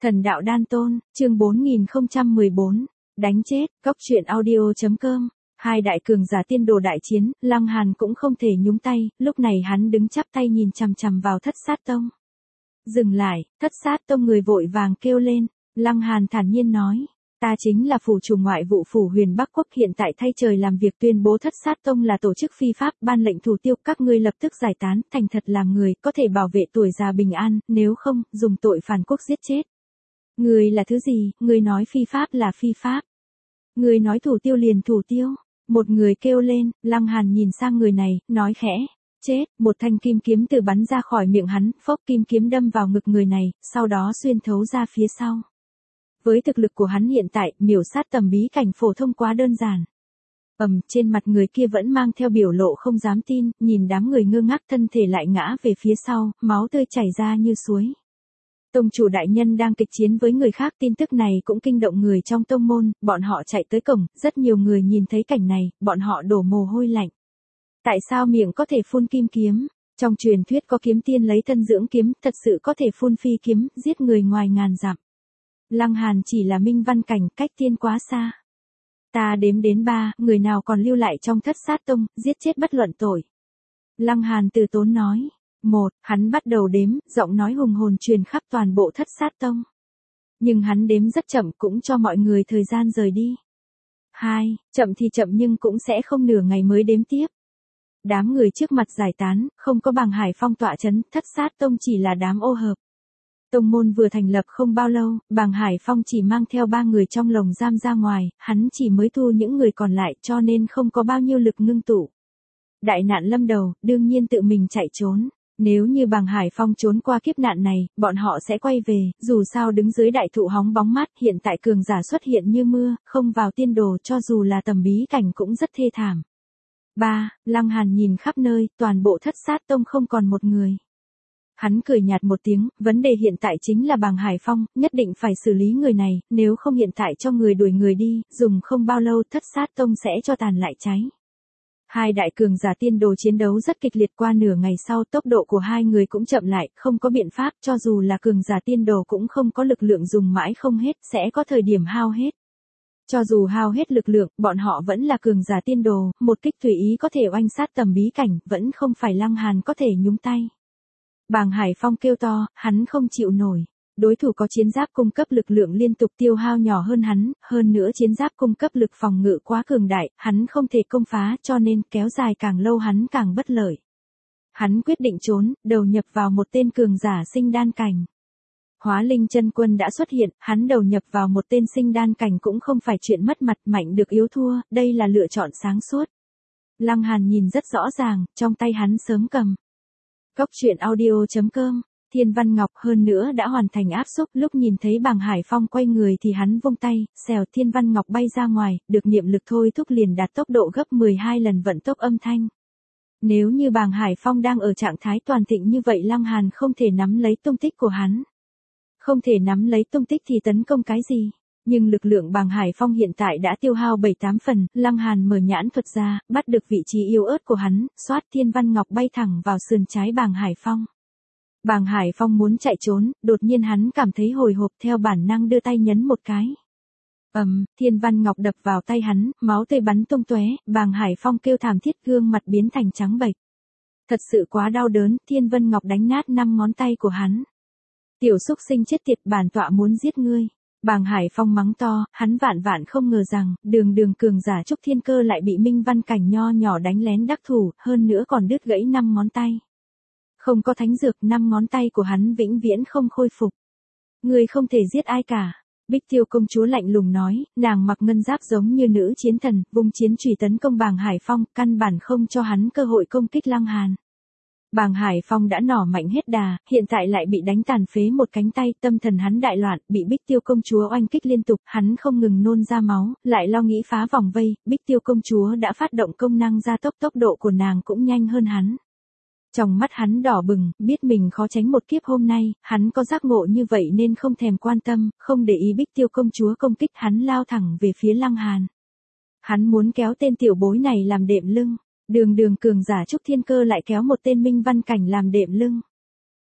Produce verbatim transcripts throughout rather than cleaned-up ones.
Thần đạo đan tôn, chương bốn nghìn không trăm mười bốn, đánh chết, cốc truyện audio.com. Hai đại cường giả tiên đồ đại chiến, Lăng Hàn cũng không thể nhúng tay, lúc này hắn đứng chắp tay nhìn chằm chằm vào Thất Sát Tông. Dừng lại, Thất Sát Tông người vội vàng kêu lên, Lăng Hàn thản nhiên nói, ta chính là phủ chủ ngoại vụ phủ Huyền Bắc Quốc hiện tại thay trời làm việc tuyên bố Thất Sát Tông là tổ chức phi pháp, ban lệnh thủ tiêu, các ngươi lập tức giải tán, thành thật làm người, có thể bảo vệ tuổi già bình an, nếu không, dùng tội phản quốc giết chết. Người là thứ gì, người nói phi pháp là phi pháp. Người nói thủ tiêu liền thủ tiêu. Một người kêu lên, Lăng Hàn nhìn sang người này, nói khẽ, chết, một thanh kim kiếm từ bắn ra khỏi miệng hắn, phốc kim kiếm đâm vào ngực người này, sau đó xuyên thấu ra phía sau. Với thực lực của hắn hiện tại, miểu sát tầm bí cảnh phổ thông quá đơn giản. Ầm, trên mặt người kia vẫn mang theo biểu lộ không dám tin, nhìn đám người ngơ ngác thân thể lại ngã về phía sau, máu tươi chảy ra như suối. Tông chủ đại nhân đang kịch chiến với người khác, tin tức này cũng kinh động người trong tông môn, bọn họ chạy tới cổng, rất nhiều người nhìn thấy cảnh này, bọn họ đổ mồ hôi lạnh. Tại sao miệng có thể phun kim kiếm? Trong truyền thuyết có kiếm tiên lấy thân dưỡng kiếm, thật sự có thể phun phi kiếm, giết người ngoài ngàn dặm. Lăng Hàn chỉ là minh văn cảnh, cách tiên quá xa. Ta đếm đến ba, người nào còn lưu lại trong Thất Sát Tông, giết chết bất luận tội. Lăng Hàn từ tốn nói. Một, hắn bắt đầu đếm, giọng nói hùng hồn truyền khắp toàn bộ Thất Sát Tông. Nhưng hắn đếm rất chậm, cũng cho mọi người thời gian rời đi. Hai, chậm thì chậm nhưng cũng sẽ không nửa ngày mới đếm tiếp. Đám người trước mặt giải tán, không có Bàng Hải Phong tọa chấn, Thất Sát Tông chỉ là đám ô hợp. Tông môn vừa thành lập không bao lâu, Bàng Hải Phong chỉ mang theo ba người trong lồng giam ra ngoài, hắn chỉ mới thu những người còn lại cho nên không có bao nhiêu lực ngưng tụ. Đại nạn lâm đầu, đương nhiên tự mình chạy trốn. Nếu như Bàng Hải Phong trốn qua kiếp nạn này, bọn họ sẽ quay về, dù sao đứng dưới đại thụ hóng bóng mát, hiện tại cường giả xuất hiện như mưa, không vào tiên đồ, cho dù là tầm bí cảnh cũng rất thê thảm. ba. Lăng Hàn nhìn khắp nơi, toàn bộ Thất Sát Tông không còn một người. Hắn cười nhạt một tiếng, vấn đề hiện tại chính là Bàng Hải Phong, nhất định phải xử lý người này, nếu không hiện tại cho người đuổi người đi, dùng không bao lâu Thất Sát Tông sẽ cho tàn lại cháy. Hai đại cường giả tiên đồ chiến đấu rất kịch liệt, qua nửa ngày sau tốc độ của hai người cũng chậm lại, không có biện pháp, cho dù là cường giả tiên đồ cũng không có lực lượng dùng mãi không hết, sẽ có thời điểm hao hết. Cho dù hao hết lực lượng, bọn họ vẫn là cường giả tiên đồ, một kích tùy ý có thể oanh sát tầm bí cảnh, vẫn không phải Lăng Hàn có thể nhúng tay. Bàng Hải Phong kêu to, hắn không chịu nổi. Đối thủ có chiến giáp cung cấp lực lượng liên tục tiêu hao nhỏ hơn hắn, hơn nữa chiến giáp cung cấp lực phòng ngự quá cường đại, hắn không thể công phá, cho nên kéo dài càng lâu hắn càng bất lợi. Hắn quyết định trốn, đầu nhập vào một tên cường giả sinh đan cảnh. Hóa Linh chân quân đã xuất hiện, hắn đầu nhập vào một tên sinh đan cảnh cũng không phải chuyện mất mặt, mạnh được yếu thua, đây là lựa chọn sáng suốt. Lăng Hàn nhìn rất rõ ràng, trong tay hắn sớm cầm. Cốc truyện audio.com. Thiên Văn Ngọc hơn nữa đã hoàn thành áp xúc, lúc nhìn thấy Bàng Hải Phong quay người thì hắn vung tay, xèo Thiên Văn Ngọc bay ra ngoài, được niệm lực thôi thúc liền đạt tốc độ gấp mười hai lần vận tốc âm thanh. Nếu như Bàng Hải Phong đang ở trạng thái toàn thịnh như vậy, Lăng Hàn không thể nắm lấy tung tích của hắn. Không thể nắm lấy tung tích thì tấn công cái gì? Nhưng lực lượng Bàng Hải Phong hiện tại đã tiêu hao bảy tám phần, Lăng Hàn mở nhãn thuật ra, bắt được vị trí yếu ớt của hắn, xoát Thiên Văn Ngọc bay thẳng vào sườn trái Bàng Hải Phong. Bàng Hải Phong muốn chạy trốn, đột nhiên hắn cảm thấy hồi hộp, theo bản năng đưa tay nhấn một cái. Ầm, um, Thiên Văn Ngọc đập vào tay hắn, máu tươi bắn tung tóe, Bàng Hải Phong kêu thảm thiết, gương mặt biến thành trắng bệch. Thật sự quá đau đớn, Thiên Văn Ngọc đánh nát năm ngón tay của hắn. Tiểu xúc sinh chết tiệt, bản tọa muốn giết ngươi. Bàng Hải Phong mắng to, hắn vạn vạn không ngờ rằng, đường đường cường giả Trúc Thiên Cơ lại bị minh văn cảnh nho nhỏ đánh lén đắc thủ, hơn nữa còn đứt gãy năm ngón tay. Không có thánh dược, năm ngón tay của hắn vĩnh viễn không khôi phục. Người không thể giết ai cả. Bích Tiêu công chúa lạnh lùng nói, nàng mặc ngân giáp giống như nữ chiến thần, vung chiến chùy tấn công Bàng Hải Phong, căn bản không cho hắn cơ hội công kích Lăng Hàn. Bàng Hải Phong đã nỏ mạnh hết đà, hiện tại lại bị đánh tàn phế một cánh tay, tâm thần hắn đại loạn, bị Bích Tiêu công chúa oanh kích liên tục, hắn không ngừng nôn ra máu, lại lo nghĩ phá vòng vây, Bích Tiêu công chúa đã phát động công năng gia tốc, tốc độ của nàng cũng nhanh hơn hắn. Trong mắt hắn đỏ bừng, biết mình khó tránh một kiếp hôm nay, hắn có giác ngộ như vậy nên không thèm quan tâm, không để ý Bích Tiêu công chúa công kích, hắn lao thẳng về phía Lăng Hàn. Hắn muốn kéo tên tiểu bối này làm đệm lưng, đường đường cường giả Trúc Thiên Cơ lại kéo một tên minh văn cảnh làm đệm lưng.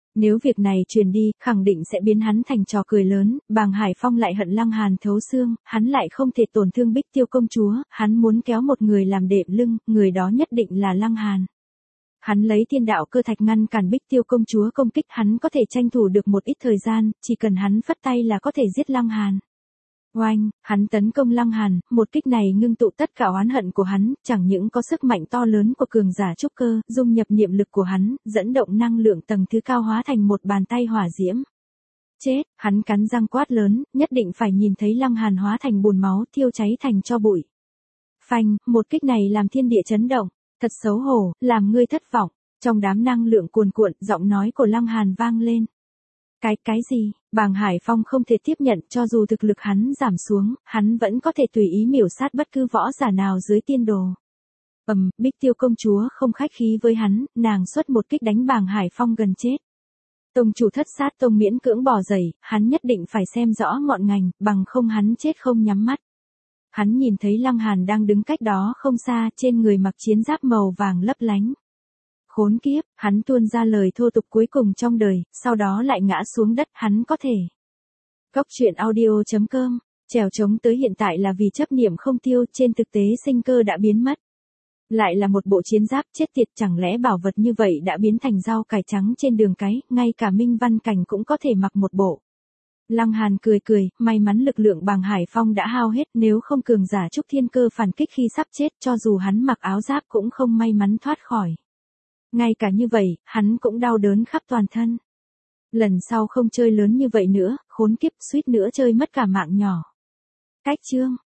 Nếu việc này truyền đi, khẳng định sẽ biến hắn thành trò cười lớn, Bàng Hải Phong lại hận Lăng Hàn thấu xương, hắn lại không thể tổn thương Bích Tiêu công chúa, hắn muốn kéo một người làm đệm lưng, người đó nhất định là Lăng Hàn. Hắn lấy thiên đạo cơ thạch ngăn cản Bích Tiêu công chúa công kích, hắn có thể tranh thủ được một ít thời gian, chỉ cần hắn phất tay là có thể giết Lăng Hàn. Oanh, hắn tấn công Lăng Hàn, một kích này ngưng tụ tất cả oán hận của hắn, chẳng những có sức mạnh to lớn của cường giả trúc cơ, dung nhập niệm lực của hắn, dẫn động năng lượng tầng thứ cao hóa thành một bàn tay hỏa diễm. Chết, hắn cắn răng quát lớn, nhất định phải nhìn thấy Lăng Hàn hóa thành bùn máu, thiêu cháy thành tro bụi. Phanh, một kích này làm thiên địa chấn động, thật xấu hổ, làm ngươi thất vọng. Trong đám năng lượng cuồn cuộn, giọng nói của Lăng Hàn vang lên. Cái, cái gì? Bàng Hải Phong không thể tiếp nhận, cho dù thực lực hắn giảm xuống, hắn vẫn có thể tùy ý miểu sát bất cứ võ giả nào dưới tiên đồ. Ầm, Bích Tiêu công chúa không khách khí với hắn, nàng xuất một kích đánh Bàng Hải Phong gần chết. Tông chủ Thất Sát Tông miễn cưỡng bò dậy, hắn nhất định phải xem rõ ngọn ngành, bằng không hắn chết không nhắm mắt. Hắn nhìn thấy Lăng Hàn đang đứng cách đó không xa, trên người mặc chiến giáp màu vàng lấp lánh. Khốn kiếp, hắn tuôn ra lời thô tục cuối cùng trong đời, sau đó lại ngã xuống đất, hắn có thể. Góc truyện audio chấm com, trèo trống tới hiện tại là vì chấp niệm không tiêu, trên thực tế sinh cơ đã biến mất. Lại là một bộ chiến giáp, chết tiệt, chẳng lẽ bảo vật như vậy đã biến thành rau cải trắng trên đường cái, ngay cả Minh Văn Cảnh cũng có thể mặc một bộ. Lăng Hàn cười cười, may mắn lực lượng Bàng Hải Phong đã hao hết, nếu không cường giả trúc thiên cơ phản kích khi sắp chết, cho dù hắn mặc áo giáp cũng không may mắn thoát khỏi. Ngay cả như vậy, hắn cũng đau đớn khắp toàn thân. Lần sau không chơi lớn như vậy nữa, khốn kiếp, suýt nữa chơi mất cả mạng nhỏ. Cách chương